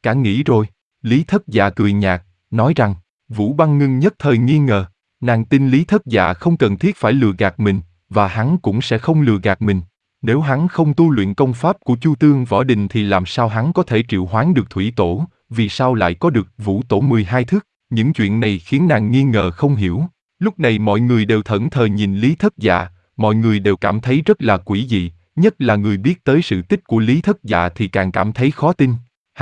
cả nghĩ rồi. Lý Thất Dạ cười nhạt, nói rằng, Vũ Băng Ngưng nhất thời nghi ngờ, nàng tin Lý Thất Dạ không cần thiết phải lừa gạt mình, và hắn cũng sẽ không lừa gạt mình. Nếu hắn không tu luyện công pháp của Chu Tương Võ Đình thì làm sao hắn có thể triệu hoán được Thủy Tổ, vì sao lại có được Vũ Tổ 12 thức, những chuyện này khiến nàng nghi ngờ không hiểu. Lúc này mọi người đều thẫn thờ nhìn Lý Thất Dạ, mọi người đều cảm thấy rất là quỷ dị, nhất là người biết tới sự tích của Lý Thất Dạ thì càng cảm thấy khó tin.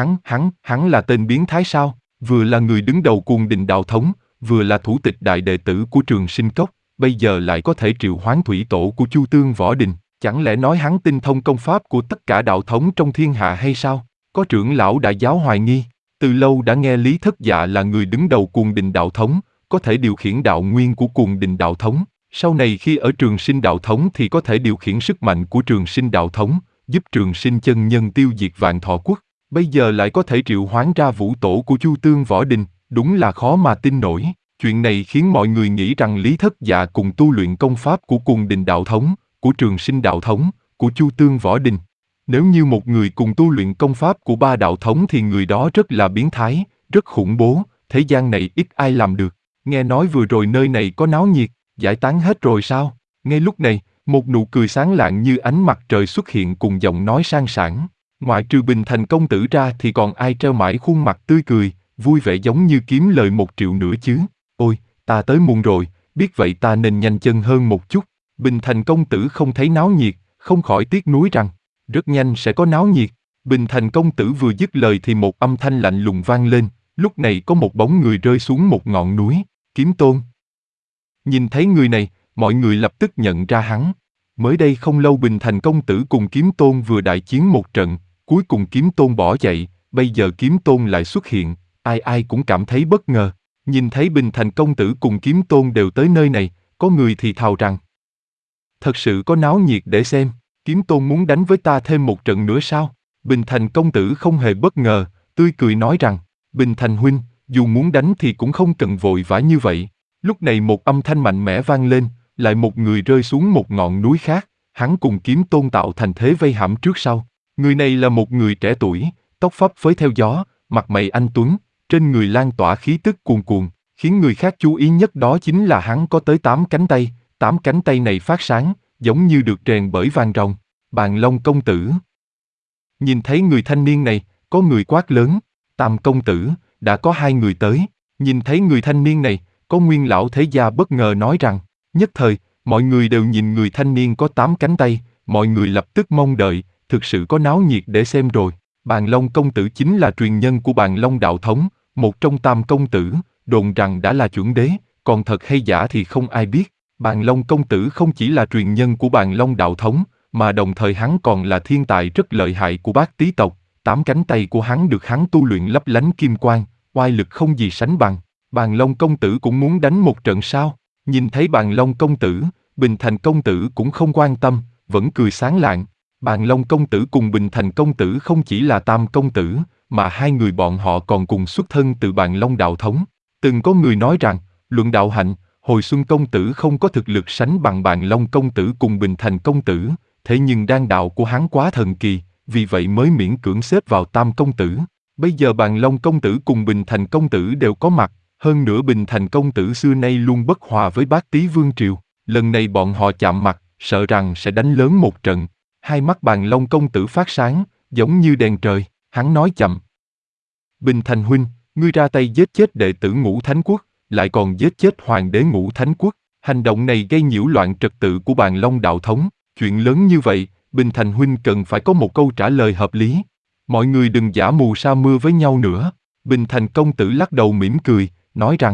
Hắn là tên biến thái sao? Vừa là người đứng đầu Cuồng Đình đạo thống, vừa là thủ tịch đại đệ tử của Trường Sinh Cốc, bây giờ lại có thể triệu hoán Thủy Tổ của Chu Tương Võ Đình. Chẳng lẽ nói hắn tinh thông công pháp của tất cả đạo thống trong thiên hạ hay sao? Có trưởng lão đại giáo hoài nghi, từ lâu đã nghe Lý Thất Dạ là người đứng đầu Cuồng Đình đạo thống, có thể điều khiển đạo nguyên của Cuồng Đình đạo thống. Sau này khi ở Trường Sinh đạo thống thì có thể điều khiển sức mạnh của Trường Sinh đạo thống, giúp Trường Sinh chân nhân tiêu diệt Vạn Thọ Quốc. Bây giờ lại có thể triệu hoán ra Vũ Tổ của Chu Tương Võ Đình, đúng là khó mà tin nổi. Chuyện này khiến mọi người nghĩ rằng Lý Thất Dạ cùng tu luyện công pháp của Cuồng Đình đạo thống, của Trường Sinh đạo thống, của Chu Tương Võ Đình. Nếu như một người cùng tu luyện công pháp của ba đạo thống thì người đó rất là biến thái, rất khủng bố, thế gian này ít ai làm được. Nghe nói vừa rồi nơi này có náo nhiệt, giải tán hết rồi sao? Ngay lúc này, một nụ cười sáng lạng như ánh mặt trời xuất hiện cùng giọng nói sang sảng. Ngoại trừ Bình Thành công tử ra thì còn ai treo mãi khuôn mặt tươi cười, vui vẻ giống như kiếm lời 1 triệu nữa chứ? Ôi, ta tới muộn rồi, biết vậy ta nên nhanh chân hơn một chút. Bình Thành công tử không thấy náo nhiệt, không khỏi tiếc nuối rằng, rất nhanh sẽ có náo nhiệt. Bình Thành công tử vừa dứt lời thì một âm thanh lạnh lùng vang lên, lúc này có một bóng người rơi xuống một ngọn núi, Kiếm Tôn. Nhìn thấy người này, mọi người lập tức nhận ra hắn. Mới đây không lâu Bình Thành công tử cùng Kiếm Tôn vừa đại chiến một trận, cuối cùng Kiếm Tôn bỏ chạy, bây giờ Kiếm Tôn lại xuất hiện, ai cũng cảm thấy bất ngờ. Nhìn thấy Bình Thành công tử cùng Kiếm Tôn đều tới nơi này, có người thì thào rằng, thật sự có náo nhiệt để xem, Kiếm Tôn muốn đánh với ta thêm một trận nữa sao? Bình Thành công tử không hề bất ngờ, tươi cười nói rằng, Bình Thành huynh, dù muốn đánh thì cũng không cần vội vã như vậy. Lúc này một âm thanh mạnh mẽ vang lên, lại một người rơi xuống một ngọn núi khác, hắn cùng Kiếm Tôn tạo thành thế vây hãm trước sau. Người này là một người trẻ tuổi, tóc phấp phới theo gió, mặt mày anh tuấn, trên người lan tỏa khí tức cuồn cuộn, khiến người khác chú ý nhất đó chính là hắn có tới 8 cánh tay, 8 cánh tay này phát sáng, giống như được rèn bởi vàng ròng. Bàn Long công tử. Nhìn thấy người thanh niên này, có người quát lớn, Tam công tử, đã có 2 người tới. Nhìn thấy người thanh niên này, có Nguyên lão thế gia bất ngờ nói rằng, nhất thời, mọi người đều nhìn người thanh niên có 8 cánh tay, mọi người lập tức mong đợi, thực sự có náo nhiệt để xem rồi. Bàn Long công tử chính là truyền nhân của Bàn Long đạo thống, một trong Tam công tử, đồn rằng đã là chuẩn đế, còn thật hay giả thì không ai biết. Bàn Long công tử không chỉ là truyền nhân của Bàn Long đạo thống, mà đồng thời hắn còn là thiên tài rất lợi hại của Bát Tý tộc. 8 cánh tay của hắn được hắn tu luyện lấp lánh kim quang, oai lực không gì sánh bằng. Bàn Long công tử cũng muốn đánh một trận sao? Nhìn thấy Bàn Long công tử, Bình Thành công tử cũng không quan tâm, vẫn cười sáng lạng. Bàn Long công tử cùng Bình Thành công tử không chỉ là Tam công tử, mà 2 người bọn họ còn cùng xuất thân từ Bàn Long đạo thống. Từng có người nói rằng, luận đạo hạnh, Hồi Xuân công tử không có thực lực sánh bằng Bàn Long công tử cùng Bình Thành công tử, thế nhưng đan đạo của hắn quá thần kỳ, vì vậy mới miễn cưỡng xếp vào Tam công tử. Bây giờ Bàn Long công tử cùng Bình Thành công tử đều có mặt, hơn nữa Bình Thành công tử xưa nay luôn bất hòa với Bát Tý vương triều, lần này bọn họ chạm mặt, sợ rằng sẽ đánh lớn một trận. Hai mắt Bàn Long công tử phát sáng, giống như đèn trời, hắn nói chậm. Bình Thành huynh, ngươi ra tay giết chết đệ tử Ngũ Thánh Quốc, lại còn giết chết hoàng đế Ngũ Thánh Quốc, hành động này gây nhiễu loạn trật tự của Bàn Long đạo thống, chuyện lớn như vậy, Bình Thành huynh cần phải có một câu trả lời hợp lý. Mọi người đừng giả mù sa mưa với nhau nữa. Bình Thành công tử lắc đầu mỉm cười, nói rằng,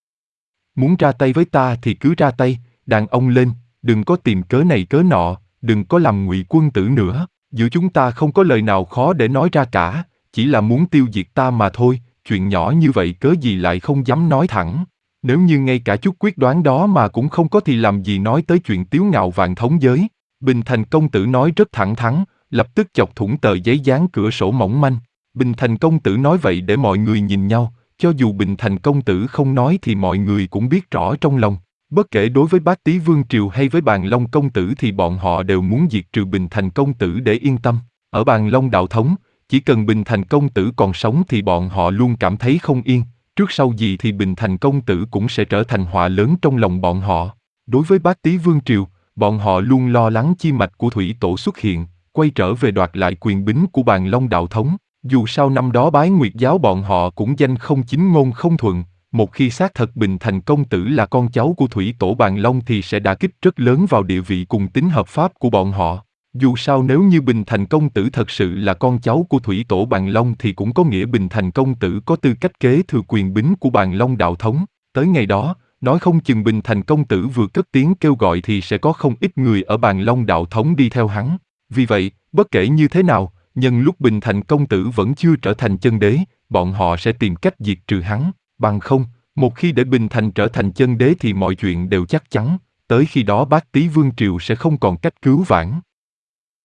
muốn ra tay với ta thì cứ ra tay, đàn ông lên, đừng có tìm cớ này cớ nọ, đừng có làm ngụy quân tử nữa. Giữa chúng ta không có lời nào khó để nói ra cả, chỉ là muốn tiêu diệt ta mà thôi, chuyện nhỏ như vậy cớ gì lại không dám nói thẳng. Nếu như ngay cả chút quyết đoán đó mà cũng không có thì làm gì nói tới chuyện tiếu ngạo vạn thống giới. Bình Thành công tử nói rất thẳng thắn, lập tức chọc thủng tờ giấy dán cửa sổ mỏng manh. Bình Thành công tử nói vậy để mọi người nhìn nhau, cho dù Bình Thành công tử không nói thì mọi người cũng biết rõ trong lòng. Bất kể đối với Bát Tý vương triều hay với Bàn Long công tử thì bọn họ đều muốn diệt trừ Bình Thành công tử để yên tâm. Ở Bàn Long đạo thống, chỉ cần Bình Thành công tử còn sống thì bọn họ luôn cảm thấy không yên, trước sau gì thì Bình Thành công tử cũng sẽ trở thành họa lớn trong lòng bọn họ. Đối với Bát Tý Vương Triều, bọn họ luôn lo lắng chi mạch của thủy tổ xuất hiện, quay trở về đoạt lại quyền bính của Bàn Long đạo thống. Dù sao năm đó Bái Nguyệt giáo bọn họ cũng danh không chính ngôn không thuận, một khi xác thật Bình Thành công tử là con cháu của thủy tổ Bàn Long thì sẽ đả kích rất lớn vào địa vị cùng tính hợp pháp của bọn họ. Dù sao nếu như Bình Thành công tử thật sự là con cháu của thủy tổ Bàn Long thì cũng có nghĩa Bình Thành công tử có tư cách kế thừa quyền bính của Bàn Long đạo thống. Tới ngày đó, nói không chừng Bình Thành công tử vừa cất tiếng kêu gọi thì sẽ có không ít người ở Bàn Long đạo thống đi theo hắn. Vì vậy, bất kể như thế nào, nhân lúc Bình Thành công tử vẫn chưa trở thành chân đế, bọn họ sẽ tìm cách diệt trừ hắn. Bằng không, một khi để Bình Thành trở thành chân đế thì mọi chuyện đều chắc chắn, tới khi đó Bát Tý Vương Triều sẽ không còn cách cứu vãn.